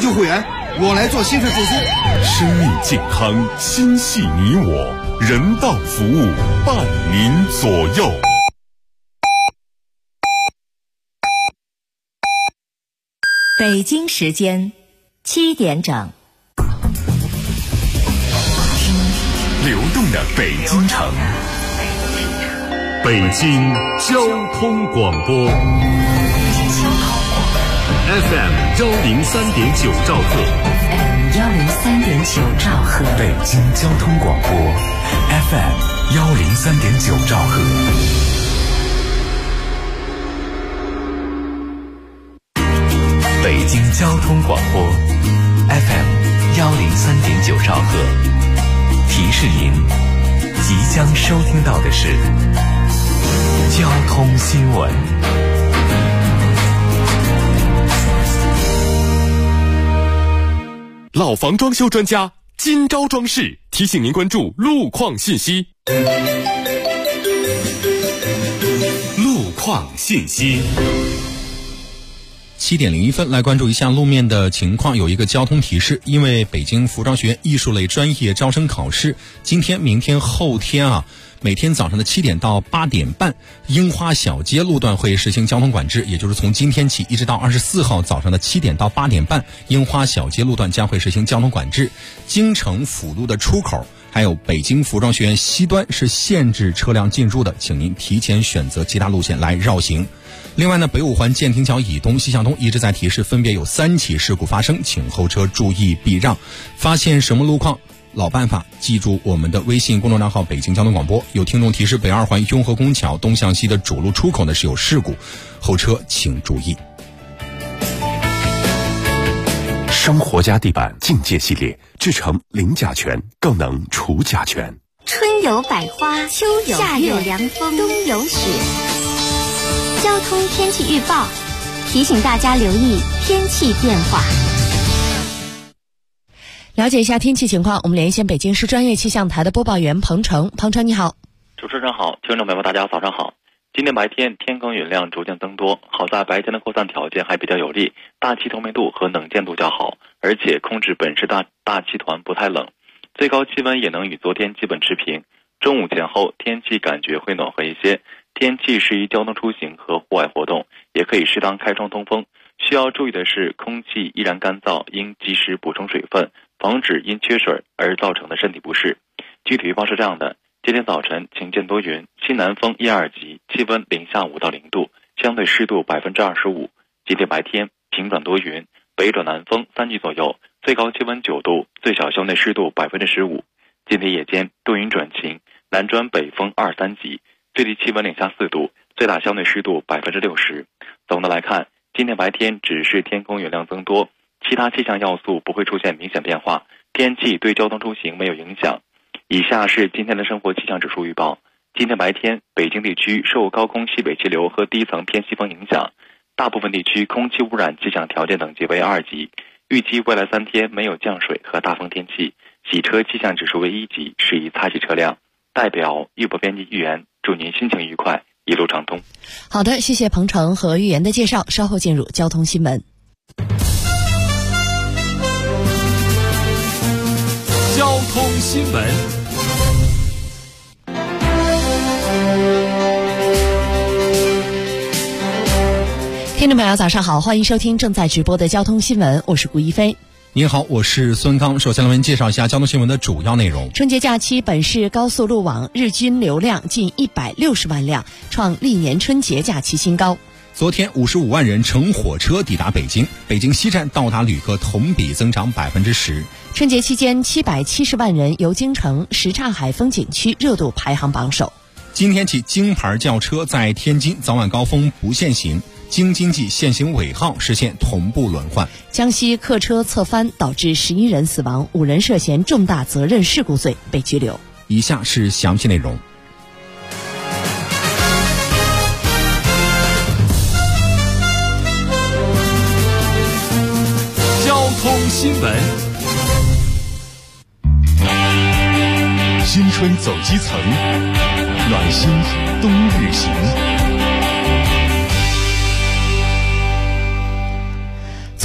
旧会员，我来做心肺复苏。 生命健康，心系你我，人道服务伴您左右。 北京时间7点整。 流动的北京城，北京交通广播 FM 103.9兆赫， FM 103.9兆赫， 北京交通广播 FM 103.9兆赫。北京交通广播 FM 103.9兆赫，提示您即将收听到的是交通新闻。老房装修专家金招装饰提醒您关注路况信息。路况信息。 7点01分，来关注一下路面的情况。有一个交通提示，因为北京服装学院艺术类专业招生考试，今天、明天、后天每天早上的7点到8点半，樱花小街路段会实行交通管制，也就是从今天起一直到24号早上的7点到8点半，樱花小街路段将会实行交通管制。京城辅路的出口还有北京服装学院西端是限制车辆进入的，请您提前选择其他路线来绕行。另外呢，北五环建亭桥以东、西向东一直在提示，分别有3起事故发生，请后车注意避让。发现什么路况？老办法，记住我们的微信公众账号北京交通广播。有听众提示，北二环雍和宫桥东向西的主路出口呢是有事故，后车请注意。 生活家地板境界系列，制成零甲醛，更能除甲醛。 春有百花，秋有夏有凉风，冬有雪。交通天气预报提醒大家留意天气变化。 了解一下天气情况，我们连线北京市专业气象台的播报员彭程。彭程你好。 主持人好，听众朋友们大家早上好。今天白天天空云量逐渐增多，好在白天的扩散条件还比较有利，大气透明度和能见度较好，而且空指本市大气团不太冷，最高气温也能与昨天基本持平。中午前后天气感觉会暖和一些，天气适宜交通出行和户外活动，也可以适当开窗通风。需要注意的是，空气依然干燥，应及时补充水分，防止因缺水而造成的身体不适。具体预报是这样的：今天早晨晴间多云，西南风1、2级，气温零下5到0度，相对湿度25%。今天白天晴转多云，北转南风3级左右，最高气温9度，最小校内湿度15%。今天夜间多云转晴，南转北风2、3级，最低气温零下4度，最大校内湿度60%。总的来看，今天白天只是天空云量增多，其他气象要素不会出现明显变化，天气对交通出行没有影响。以下是今天的生活气象指数预报。今天白天，北京地区受高空西北气流和低层偏西风影响，大部分地区空气污染气象条件等级为2级。预计未来3天没有降水和大风天气，洗车气象指数为1级，适宜擦洗车辆。代表预报编辑预言，祝您心情愉快，一路畅通。 好的，谢谢彭程和预言的介绍，稍后进入交通新闻。 交通新闻。 听众朋友早上好，欢迎收听正在直播的交通新闻，我是顾一飞。 您好，我是孙刚。首先来为您介绍一下交通新闻的主要内容。 春节假期，本市高速路网日均流量近160万辆，创历年春节假期新高。 昨天55万人乘火车抵达北京，北京西站到达旅客同比增长10%。 春节期间770万人游京城，什刹海风景区热度排行榜首。 今天起，京牌轿车在天津早晚高峰不限行，京津冀限行尾号实现同步轮换。 江西客车侧翻导致11人死亡，5人涉嫌重大责任事故罪被拘留。 以下是详细内容。 交通新闻。新春走基层，暖心冬日行。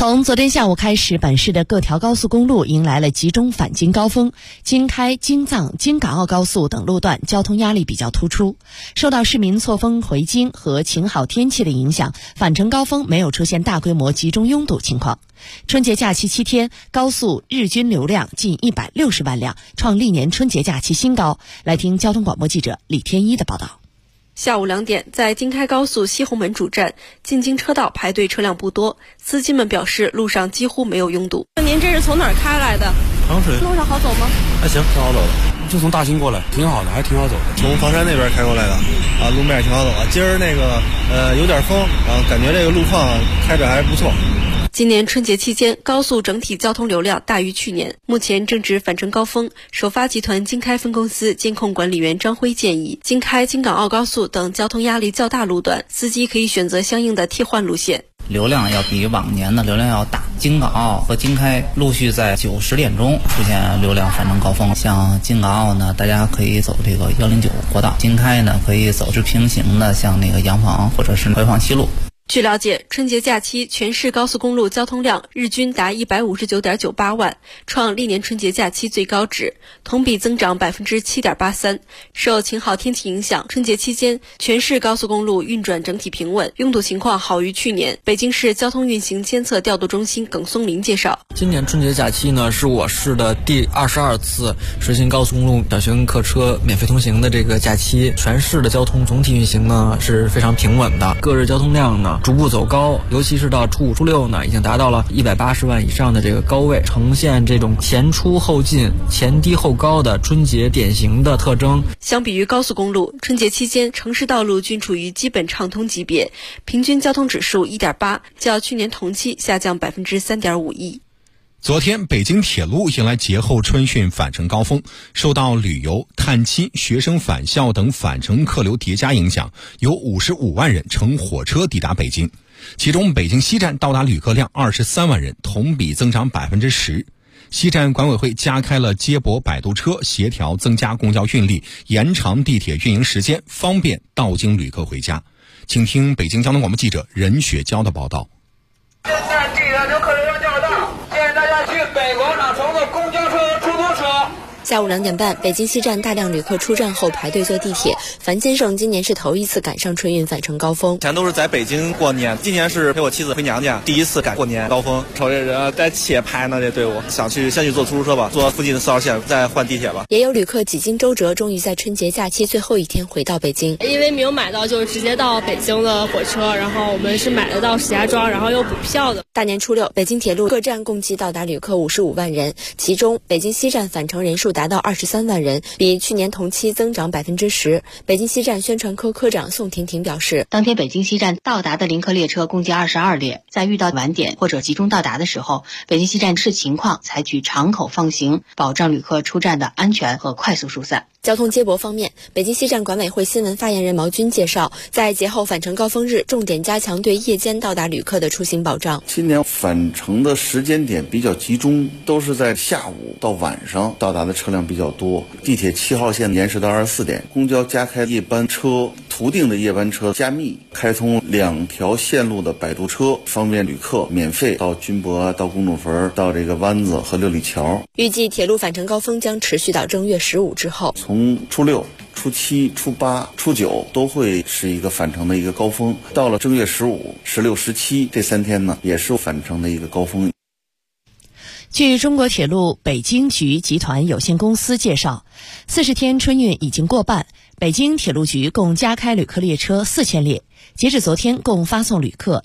从昨天下午开始，本市的各条高速公路迎来了集中返京高峰，京开、京藏、京港澳高速等路段交通压力比较突出。受到市民错峰回京和晴好天气的影响，返程高峰没有出现大规模集中拥堵情况。春节假期7天，高速日均流量近160万辆，创历年春节假期新高。来听交通广播记者李天一的报道。 下午2点，在京开高速西红门主站，进京车道排队车辆不多，司机们表示路上几乎没有拥堵。 您这是从哪儿开来的？ 长水。 路上好走吗？ 还行，挺好走的。就从大兴过来，挺好的，还挺好走的。从房山那边开过来的，路面也挺好走的。今儿有点风，感觉这个路况开着还不错。 今年春节期间，高速整体交通流量大于去年，目前正值返程高峰。首发集团京开分公司监控管理员张辉建议，京开、京港澳高速等交通压力较大路段，司机可以选择相应的替换路线。 流量要比往年的流量要大，京港澳和京开陆续在9、10点钟出现流量返程高峰。像京港澳呢，大家可以走这个109国道；京开呢，可以走直平行的，像那个洋房或者是回坊西路。 据了解，春节假期全市高速公路交通量日均达159.98万，创历年春节假期最高值，同比增长7.83%。受晴好天气影响，春节期间全市高速公路运转整体平稳，拥堵情况好于去年。北京市交通运行监测调度中心耿松林介绍， 今年春节假期呢，是我市的第22次实行高速公路小型客车免费通行的这个假期，全市的交通总体运行呢是非常平稳的，各日交通量呢逐步走高，尤其是到初5、初6呢，已经达到了180万以上的这个高位，呈现这种前出后进、前低后高的春节典型的特征。 相比于高速公路，春节期间城市道路均处于基本畅通级别，平均交通指数1.8，较去年同期下降3.51%。 昨天，北京铁路迎来节后春运返程高峰，受到旅游、探亲、学生返校等返程客流叠加影响，有55万人乘火车抵达北京，其中北京西站到达旅客量23万人，同比增长10%。西站管委会加开了接驳摆渡车，协调增加公交运力，延长地铁运营时间，方便到京旅客回家。请听北京交通广播记者任雪娇的报道。 现在地铁流客流量较大，建议大家去北广场乘坐公交车、出租车。 下午2点半，北京西站大量旅客出站后排队坐地铁。樊先生今年是头一次赶上春运返程高峰。 以前都是在北京过年，今年是陪我妻子回娘家，第一次赶过年高峰。瞅这人在且排呢，这队伍先去坐出租车吧，坐附近的4号线，再换地铁吧。 也有旅客几经周折，终于在春节假期最后一天回到北京。 因为没有买到就是直接到北京的火车，然后我们是买得到石家庄，然后又补票的。 大年初6，北京铁路各站共计到达旅客55万人，其中北京西站返程人数达到23万人，比去年同期增长10%。北京西站宣传科科长宋婷婷表示， 当天北京西站到达的临客列车共计22列，在遇到晚点或者集中到达的时候，北京西站视情况采取敞口放行，保障旅客出站的安全和快速疏散。 交通接驳方面，北京西站管委会新闻发言人毛军介绍，在节后返程高峰日，重点加强对夜间到达旅客的出行保障。 今年返程的时间点比较集中，都是在下午到晚上到达的车辆比较多。地铁7号线延时到24点，公交加开夜班车，途定的夜班车加密，开通2条线路的摆渡车，方便旅客免费到军博、到公主坟、到这个湾子和六里桥。 预计铁路返程高峰将持续到正月15之后。 从初6、初7、初8、初9都会是一个返程的一个高峰，到了正月15、16、17这3天呢，也是返程的一个高峰。 据中国铁路北京局集团有限公司介绍，40天春运已经过半，北京铁路局共加开旅客列车4000列，截至昨天共发送旅客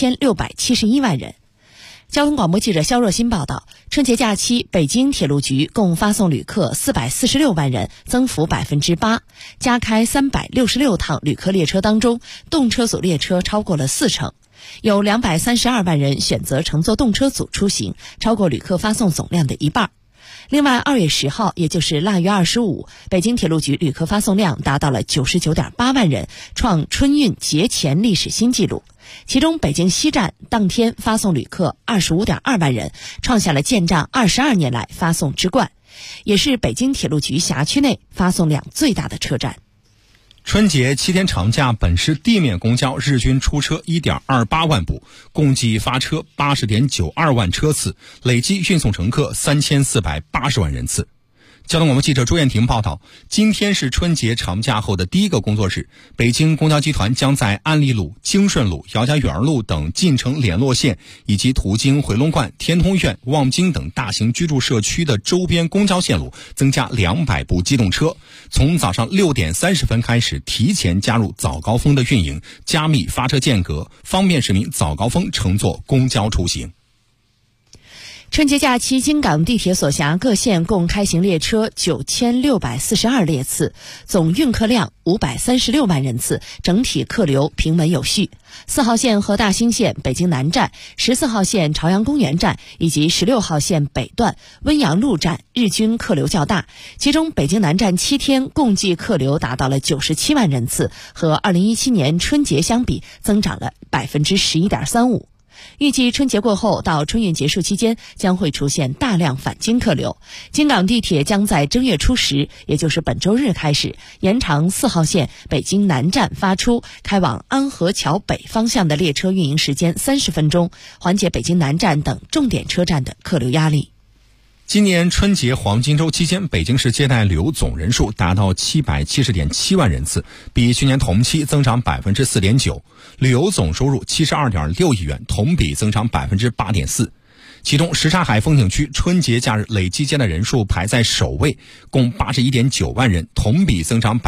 1671万人。交通广播记者肖若欣报道，春节假期北京铁路局共发送旅客446万人，增幅8%。加开366趟旅客列车当中，动车组列车超过了40%。有232万人选择乘坐动车组出行，超过旅客发送总量的一半。另外，2月10号，也就是腊月25，北京铁路局旅客发送量达到了99.8万人，创春运节前历史新纪录。其中，北京西站当天发送旅客25.2万人，创下了建站22年来发送之冠，也是北京铁路局辖区内发送量最大的车站。 春节7天长假，本市地面公交日均出车 1.28 万部，共计发车 80.92 万车次，累计运送乘客3480万人次。交通广播记者朱艳婷报道，今天是春节长假后的第一个工作日，北京公交集团将在安利路、京顺路、姚家园路等进城联络线以及途经回龙观、天通苑、望京等大型居住社区的周边公交线路增加200部机动车，从早上6点30分开始提前加入早高峰的运营，加密发车间隔，方便市民早高峰乘坐公交出行。 春节假期，京港地铁所辖各线共开行列车9642列次，总运客量536万人次，整体客流平稳有序。4号线和大兴线北京南站、14号线朝阳公园站以及16号线北段温阳路站日均客流较大，其中北京南站7天共计客流达到了97万人次，和2017年春节相比增长了 11.35%。预计春节过后到春运结束期间将会出现大量返京客流。京港地铁将在正月初10，也就是本周日开始，延长4号线北京南站发出开往安河桥北方向的列车运营时间30分钟，缓解北京南站等重点车站的客流压力。 今年春节黄金周期间，北京市接待旅游总人数达到770.7万人次，比去年同期增长 4.9%， 旅游总收入 72.6亿元，同比增长 8.4%。其中什刹海风景区春节假日累计接待人数排在首位，共 81.9万人，同比增长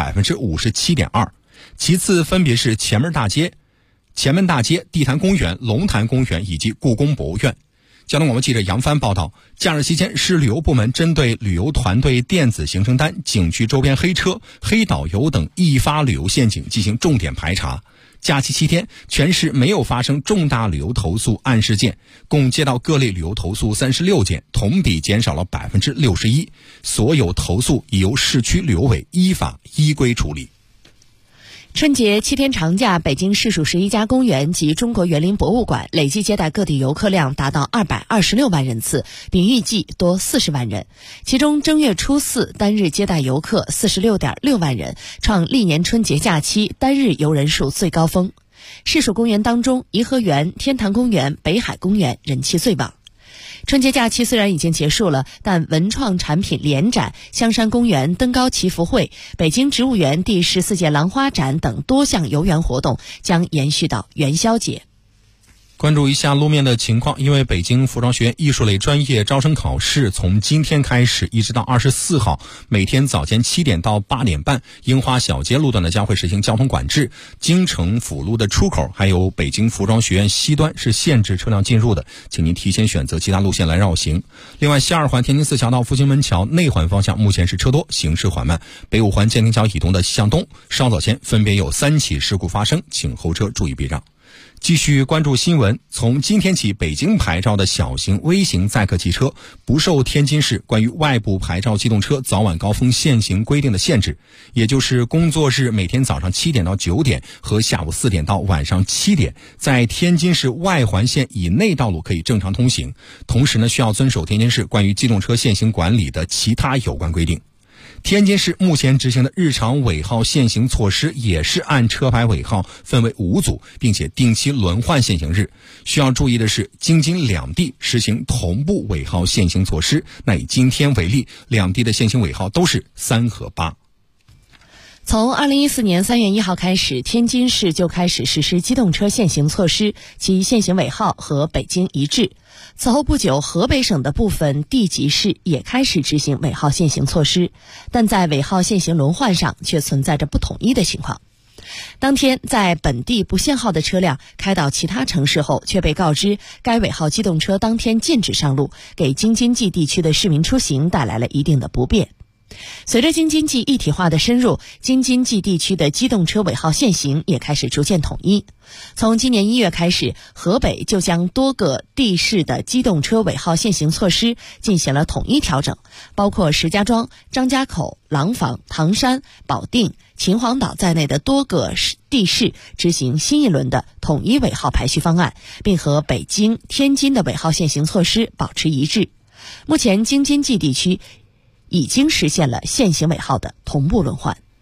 57.2%。其次分别是前门大街、地坛公园、龙潭公园以及故宫博物院。交通广播记者杨帆报道，假日期间，市旅游部门针对旅游团队电子行程单、景区周边黑车、黑导游等易发旅游陷阱进行重点排查。假期7天，全市没有发生重大旅游投诉案事件，共接到各类旅游投诉36件，同比减少了 61%。所有投诉已由市区旅游委依法依规处理。 春节7天长假，北京市属11家公园及中国园林博物馆累计接待各地游客量达到226万人次，比预计多40万人。其中正月初4单日接待游客 46.6 万人，创历年春节假期单日游人数最高峰。市属公园当中，颐和园、天坛公园、北海公园人气最旺。春节假期虽然已经结束了，但文创产品联展、香山公园登高祈福会、北京植物园第14届兰花展等多项游园活动将延续到元宵节。 关注一下路面的情况，因为北京服装学院艺术类专业招生考试从今天开始一直到24号，每天早间7点到8点半，樱花小街路段呢将会实行交通管制，京城辅路的出口还有北京服装学院西端是限制车辆进入的，请您提前选择其他路线来绕行。另外，西二环天津四桥到复兴门桥内环方向目前是车多，行驶缓慢，北五环建宁桥以东的西向东稍早前分别有3起事故发生，请后车注意避让。继续关注新闻，从今天起，北京牌照的小型、微型载客汽车不受天津市关于外部牌照机动车早晚高峰限行规定的限制，也就是工作日每天早上7点到9点和下午4点到晚上7点，在天津市外环线以内道路可以正常通行，同时呢需要遵守天津市关于机动车限行管理的其他有关规定。天津市目前执行的日常尾号限行措施也是按车牌尾号分为5组，并且定期轮换限行日。需要注意的是，京津两地实行同步尾号限行措施。那以今天为例，两地的限行尾号都是3和8。 从2014年3月1号开始，天津市就开始实施机动车限行措施，其限行尾号和北京一致。此后不久，河北省的部分地级市也开始执行尾号限行措施，但在尾号限行轮换上却存在着不统一的情况。当天在本地不限号的车辆开到其他城市后，却被告知该尾号机动车当天禁止上路，给京津冀地区的市民出行带来了一定的不便。随着京津冀一体化的深入，京津冀地区的机动车尾号限行也开始逐渐统一。从今年1月开始，河北就将多个地市的机动车尾号限行措施进行了统一调整，包括石家庄、张家口、廊坊、唐山、保定、秦皇岛在内的多个地市执行新一轮的统一尾号排序方案，并和北京、天津的尾号限行措施保持一致。目前京津冀地区已经实现了限行尾号的同步轮换。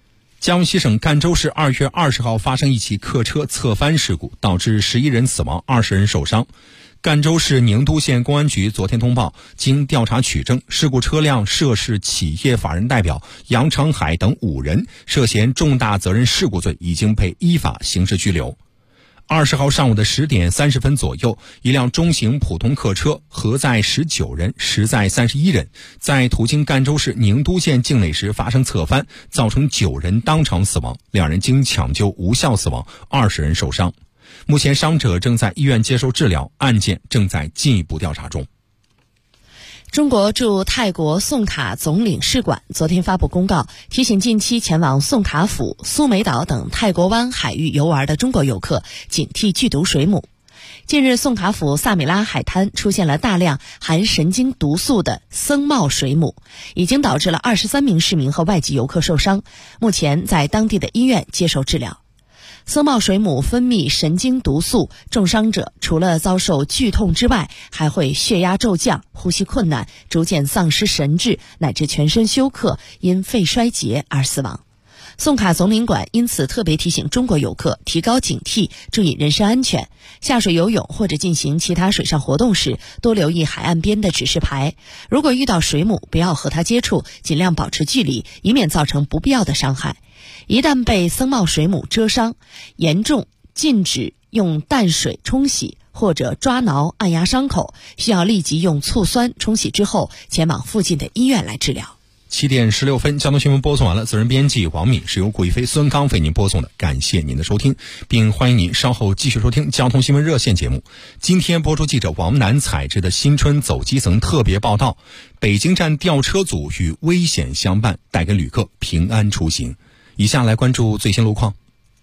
江西省赣州市2月20号发生一起客车侧翻事故，导致11人死亡，20人受伤。赣州市宁都县公安局昨天通报，经调查取证，事故车辆涉事企业法人代表杨长海等5人涉嫌重大责任事故罪，已经被依法刑事拘留。20号上午的10点30分左右，一辆中型普通客车核载19人，实载31人，在途经赣州市宁都县境内时发生侧翻，造成9人当场死亡，2人经抢救无效死亡，20人受伤。目前伤者正在医院接受治疗，案件正在进一步调查中。 中国驻泰国宋卡总领事馆昨天发布公告，提醒近期前往宋卡府、苏梅岛等泰国湾海域游玩的中国游客警惕剧毒水母。近日，宋卡府萨米拉海滩出现了大量含神经毒素的僧帽水母，已经导致了23名市民和外籍游客受伤，目前在当地的医院接受治疗。僧帽水母分泌神经毒素，重伤者除了遭受剧痛之外，还会血压骤降、呼吸困难、逐渐丧失神智，乃至全身休克，因肺衰竭而死亡。宋卡总领馆因此特别提醒中国游客提高警惕，注意人身安全。下水游泳或者进行其他水上活动时，多留意海岸边的指示牌。如果遇到水母，不要和它接触，尽量保持距离，以免造成不必要的伤害。一旦被僧帽水母蛰伤，严重禁止用淡水冲洗或者抓挠按压伤口，需要立即用醋酸冲洗之后前往附近的医院来治疗。 7点16分，交通新闻播送完了，责任编辑王敏，是由顾一飞、孙刚为您播送的，感谢您的收听，并欢迎您稍后继续收听交通新闻热线节目。今天播出记者王楠采制的新春走基层特别报道，北京站吊车组与危险相伴，带给旅客平安出行。以下来关注最新路况。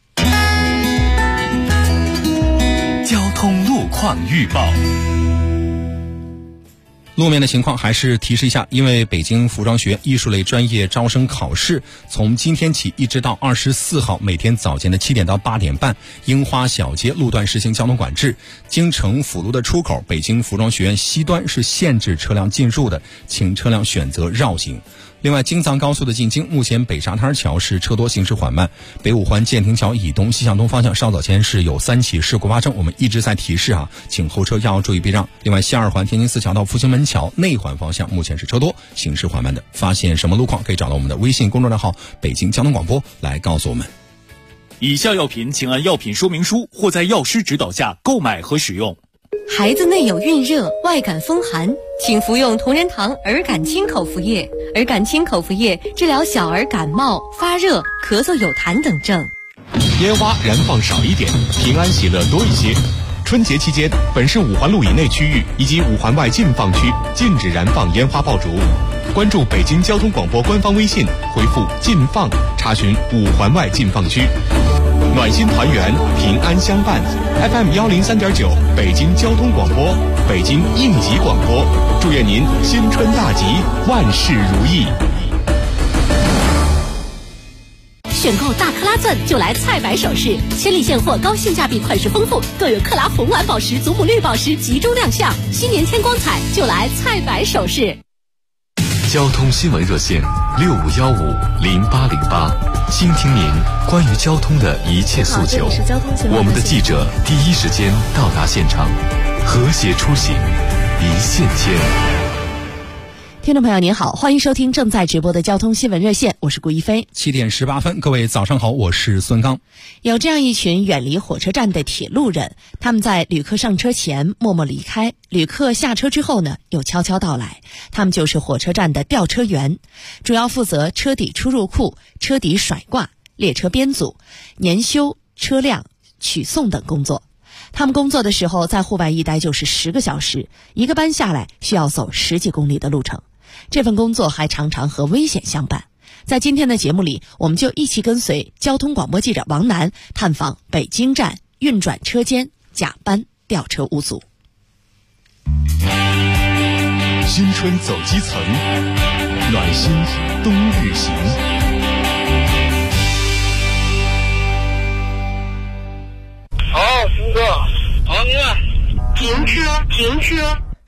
交通路况预报。 路面的情况还是提示一下，因为北京服装学院艺术类专业招生考试从今天起一直到24号每天早间的7点到8点半，樱花小街路段实行交通管制，京城辅路的出口北京服装学院西端是限制车辆进入的，请车辆选择绕行。另外，京藏高速的进京，目前北沙滩桥是车多行驶缓慢，北五环建亭桥以东西向东方向稍早前是有3起事故发生，我们一直在提示请后车要注意避让。另外，西二环天津四桥到复兴门桥内环方向目前是车多行驶缓慢的，发现什么路况可以找到我们的微信公众账号北京交通广播来告诉我们。 以下药品请按药品说明书或在药师指导下购买和使用。 孩子内有孕热、外感风寒，请服用同仁堂儿感清口服液。儿感清口服液治疗小儿感冒、发热、咳嗽有痰等症。 烟花燃放少一点，平安喜乐多一些。春节期间，本市5环路以内区域以及5环外禁放区禁止燃放烟花爆竹。关注北京交通广播官方微信，回复“禁放”查询5环外禁放区。暖心团圆，平安相伴。FM 103.9，北京交通广播，北京应急广播，祝愿您新春大吉，万事如意。 选购大克拉钻就来菜百首饰，千里现货，高性价比，款式丰富，更有克拉红蓝宝石、祖母绿宝石集中亮相。新年添光彩，就来菜百首饰。 交通新闻热线65150808，倾听您关于交通的一切诉求。我们的记者第一时间到达现场，和谐出行，一线牵。 听众朋友您好，欢迎收听正在直播的交通新闻热线，我是顾一飞。 7点18分，各位早上好，我是孙刚。 有这样一群远离火车站的铁路人，他们在旅客上车前默默离开，旅客下车之后呢，又悄悄到来。他们就是火车站的吊车员，主要负责车底出入库、车底甩挂、列车编组、年修、车辆取送等工作。他们工作的时候在户外一待就是10个小时，一个班下来需要走10几公里的路程。这份工作还常常和危险相伴。在今天的节目里，我们就一起跟随交通广播记者王楠探访北京站运转车间甲班吊车务组。 新春走基层，暖心冬日行。 好，停车，好，明白。 停车，停车。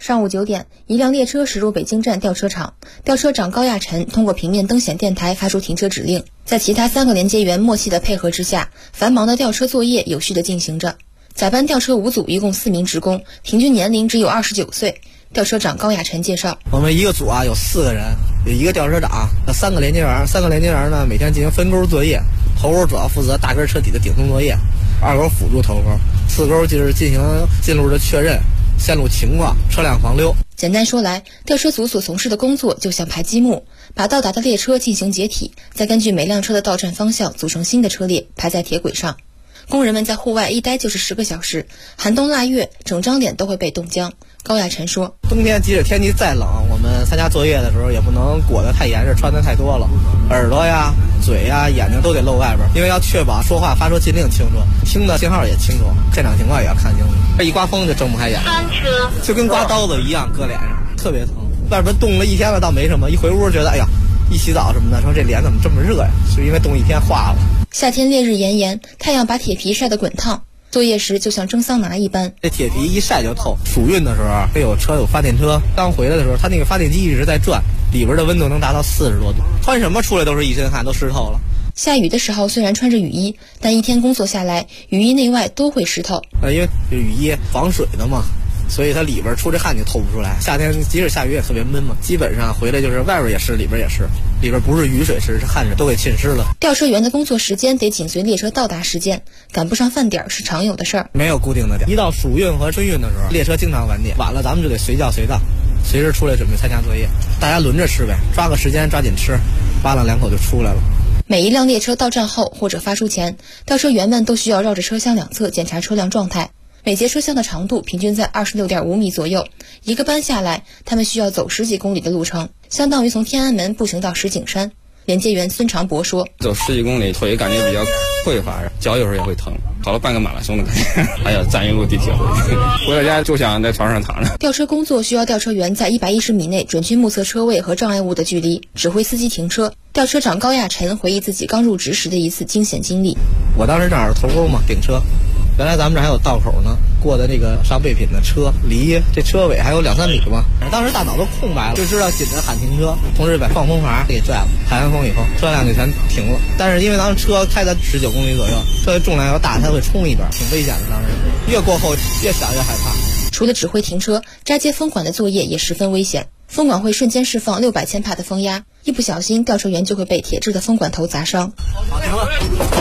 上午9点，一辆列车驶入北京站吊车场，吊车长高亚晨通过平面灯显电台发出停车指令，在其他3个连接员默契的配合之下，繁忙的吊车作业有序地进行着。甲班吊车5组一共4名职工，平均年龄只有29岁。吊车长高亚晨介绍， 我们一个组啊有4个人，有一个吊车长，3个连接员，3个连接员呢每天进行分钩作业，头钩主要负责大根车体的顶松作业，2钩辅助头钩，4钩就是进行进路的确认、线路情况、车辆防溜。 简单说来，吊车组所从事的工作就像排积木，把到达的列车进行解体，再根据每辆车的到站方向组成新的车列，排在铁轨上。工人们在户外一待就是10个小时，寒冬腊月，整张脸都会被冻僵。高亚晨说， 冬天即使天气再冷，我们参加作业的时候也不能裹得太严实，穿得太多了，耳朵呀、嘴呀、眼睛都得露外边，因为要确保说话发出禁令清楚，听的信号也清楚，现场情况也要看清楚。这一刮风就睁不开眼，就跟刮刀子一样搁脸上，特别疼。外边冻了1天了倒没什么，一回屋觉得哎呀，一洗澡什么的，说这脸怎么这么热呀？是因为冻1天化了。 夏天烈日炎炎，太阳把铁皮晒得滚烫，作业时就像蒸桑拿一般。 这铁皮一晒就透。暑运的时候，有发电车，刚回来的时候，它那个发电机一直在转，里边的温度能达到40多度，穿什么出来都是一身汗，都湿透了。 下雨的时候虽然穿着雨衣，但一天工作下来，雨衣内外都会湿透。 因为雨衣防水的嘛，所以它里边出这汗就透不出来。夏天即使下雨也特别闷嘛，基本上回来就是外边也湿，里边也湿，里边不是雨水湿，是汗水都给浸湿了。 吊车员的工作时间得紧随列车到达时间，赶不上饭点是常有的事儿。 没有固定的点，一到暑运和春运的时候，列车经常晚点，晚了咱们就得随叫随到，随时出来准备参加作业，大家轮着吃呗，抓个时间抓紧吃，扒拉2口就出来了。 每一辆列车到站后或者发出前，吊车员们都需要绕着车厢两侧检查车辆状态。每节车厢的长度平均在26.5米左右，一个班下来，他们需要走10几公里的路程，相当于从天安门步行到石景山。连接员孙长博说， 走10几公里腿感觉比较匮乏，脚有时候也会疼，跑了半个马拉松的感觉，还要站一路地铁回到家就想在床上躺着。 吊车工作需要吊车员在110米内准确目测车位和障碍物的距离，指挥司机停车。吊车长高亚晨回忆自己刚入职时的一次惊险经历。 我当时正好是头钩嘛，顶车，原来咱们这还有道口呢，过的那个上备品的车离这车尾还有2-3米吧。当时大脑都空白了，就知道紧着喊停车，同时把放风阀给拽了，喊完风以后车辆就全停了。但是因为咱们车开到19公里左右，车的重量要大，它会冲一段，挺危险的。当时越过后越想越害怕。 除了指挥停车，扎接风管的作业也十分危险。风管会瞬间释放600千帕的风压，一不小心吊车员就会被铁质的风管头砸伤。 好，停了。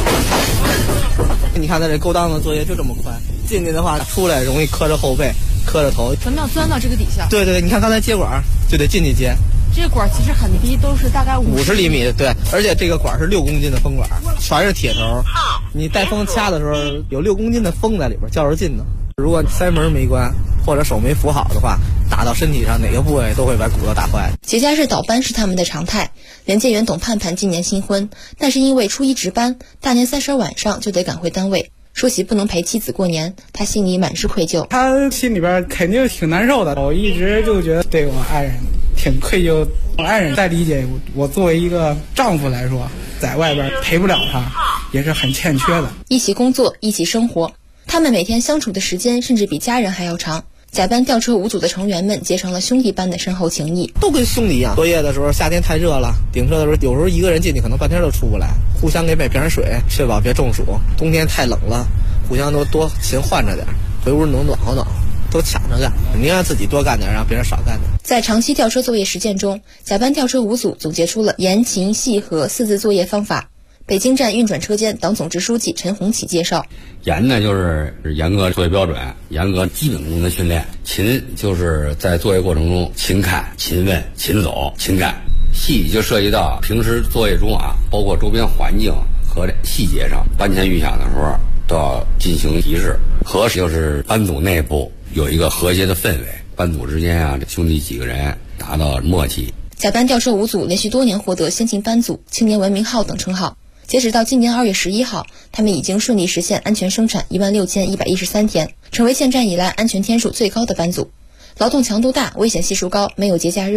你看它这勾当的作业就这么快，进去的话出来容易磕着后背，磕着头。 咱们要钻到这个底下。 对对对，你看刚才接管就得进去接。 这个管其实很低，都是大概 50厘米的，对，而且这个管是6公斤的风管，全是铁头，你带风掐的时候有6公斤的风在里边，较着劲的。如果塞门没关或者手没扶好的话，打到身体上哪个部位都会把骨头打坏。 节假日倒班是他们的常态。连接员董盼盼今年新婚，但是因为初一值班，大年30晚上就得赶回单位。说起不能陪妻子过年，他心里满是愧疚。 他心里边肯定挺难受的，我一直就觉得对我爱人挺愧疚。我爱人再理解我作为一个丈夫来说，在外边陪不了他，也是很欠缺的。 一起工作，一起生活，他们每天相处的时间甚至比家人还要长。甲班吊车5组的成员们结成了兄弟般的深厚情谊， 都跟兄弟一样。作业的时候夏天太热了，顶车的时候有时候一个人进去可能半天都出不来，互相给买瓶水，确保别中暑。冬天太冷了，互相都多勤换着点，回屋能暖和暖和，都抢着干，宁愿自己多干点，让别人少干点。 在长期吊车作业实践中，甲班吊车5组总结出了严勤细和4字作业方法。北京站运转车间党总支书记陈红启介绍， 严呢就是严格作业标准，严格基本功的训练；勤就是在作业过程中勤看、勤问、勤走、勤干；细就涉及到平时作业中包括周边环境和细节上，班前预想的时候都要进行提示。和就是班组内部有一个和谐的氛围，班组之间这兄弟几个人达到默契。 甲班吊车5组连续多年获得先进班组、青年文明号等称号。截止到今年2月11号，他们已经顺利实现安全生产16113天，成为建站以来安全天数最高的班组。劳动强度大，危险系数高，没有节假日。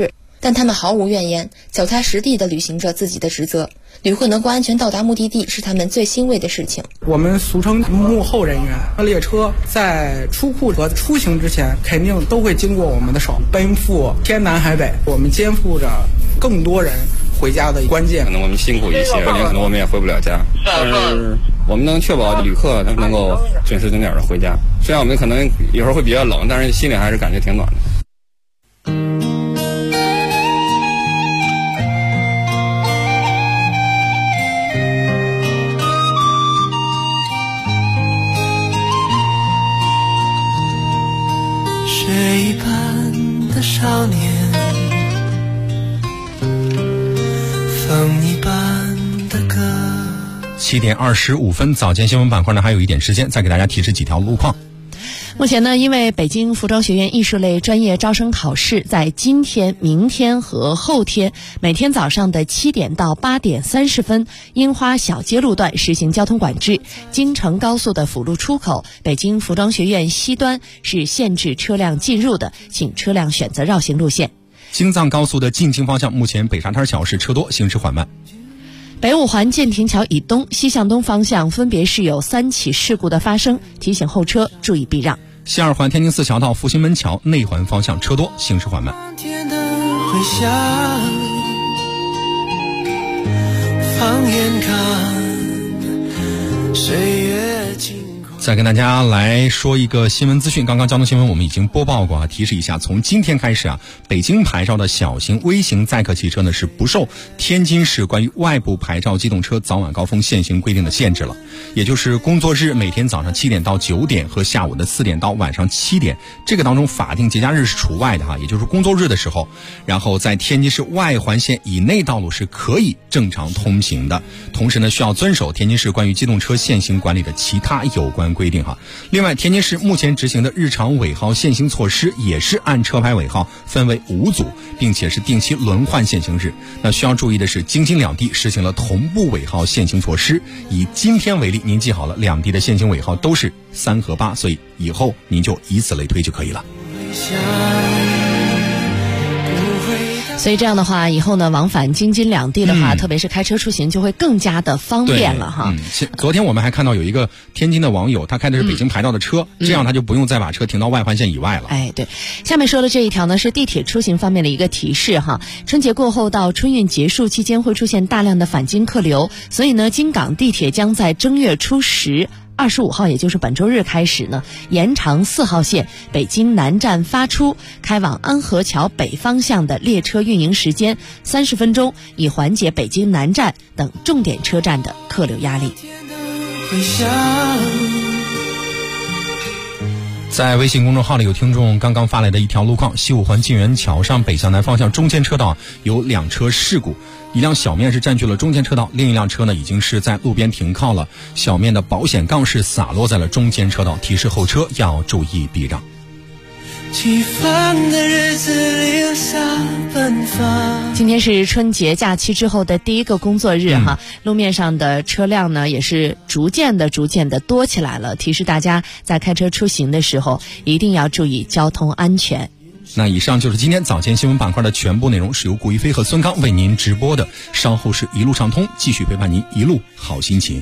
但他们毫无怨言，脚踏实地地履行着自己的职责。旅客能够安全到达目的地是他们最欣慰的事情。 我们俗称幕后人员，列车在出库和出行之前，肯定都会经过我们的手，奔赴天南海北，我们肩负着更多人回家的关键。 可能我们辛苦一些，可能我们也回不了家，但是我们能确保旅客能够准时准点的回家。虽然我们可能一会儿会比较冷，但是心里还是感觉挺暖的。 雪一般的少年，风一般的歌。 7点25分，早间新闻板块呢还有一点时间，再给大家提示几条路况。 目前呢，因为北京服装学院艺术类专业招生考试在今天、明天和后天每天早上的7点到8点30分，樱花小街路段实行交通管制。京承高速的辅路出口北京服装学院西端是限制车辆进入的，请车辆选择绕行路线。 京藏高速的进京方向，目前北沙滩桥是车多，行驶缓慢。 北五环建亭桥以东、西向东方向分别是有3起事故的发生，提醒后车注意避让。 西二环天津四桥到复兴门桥内环方向车多，行驶缓慢。 放眼看岁月静。 再跟大家来说一个新闻资讯，刚刚交通新闻我们已经播报过啊，提示一下，从今天开始啊，北京牌照的小型、微型载客汽车呢是不受天津市关于外部牌照机动车早晚高峰限行规定的限制了，也就是工作日每天早上7点到9点和下午的4点到晚上7点，这个当中法定节假日是除外的哈，也就是工作日的时候，然后在天津市外环线以内道路是可以正常通行的，同时呢需要遵守天津市关于机动车限行管理的其他有关规定哈。另外，天津市目前执行的日常尾号限行措施也是按车牌尾号分为5组，并且是定期轮换限行日。那需要注意的是，京津两地实行了同步尾号限行措施。以今天为例，您记好了，两地的限行尾号都是3和8，所以以后您就以此类推就可以了。 所以这样的话，以后呢，往返京津两地的话，特别是开车出行就会更加的方便了哈。 昨天我们还看到有一个天津的网友，他开的是北京牌照的车，这样他就不用再把车停到外环线以外了。 哎，对。下面说的这一条呢，是地铁出行方面的一个提示哈。春节过后到春运结束期间会出现大量的返京客流，所以呢，京港地铁将在正月初10。25号，也就是本周日开始呢，延长4号线北京南站发出开往安河桥北方向的列车运营时间30分钟，以缓解北京南站等重点车站的客流压力。 在微信公众号里有听众刚刚发来的一条路况，西五环晋源桥上北向南方向中间车道有2车事故，一辆小面是占据了中间车道，另一辆车呢已经是在路边停靠了，小面的保险杠是洒落在了中间车道，提示后车要注意避让。 今天是春节假期之后的第一个工作日哈，路面上的车辆呢也是逐渐的多起来了，提示大家在开车出行的时候一定要注意交通安全。 那以上就是今天早间新闻板块的全部内容，是由顾一飞和孙刚为您直播的，稍后是一路畅通，继续陪伴您一路好心情。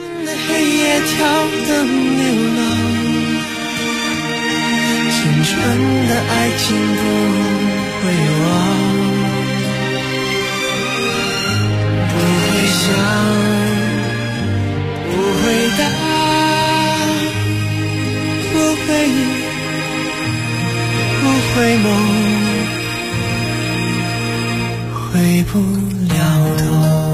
青春的爱情不会忘，不会想，不会答，不会梦，回不了头。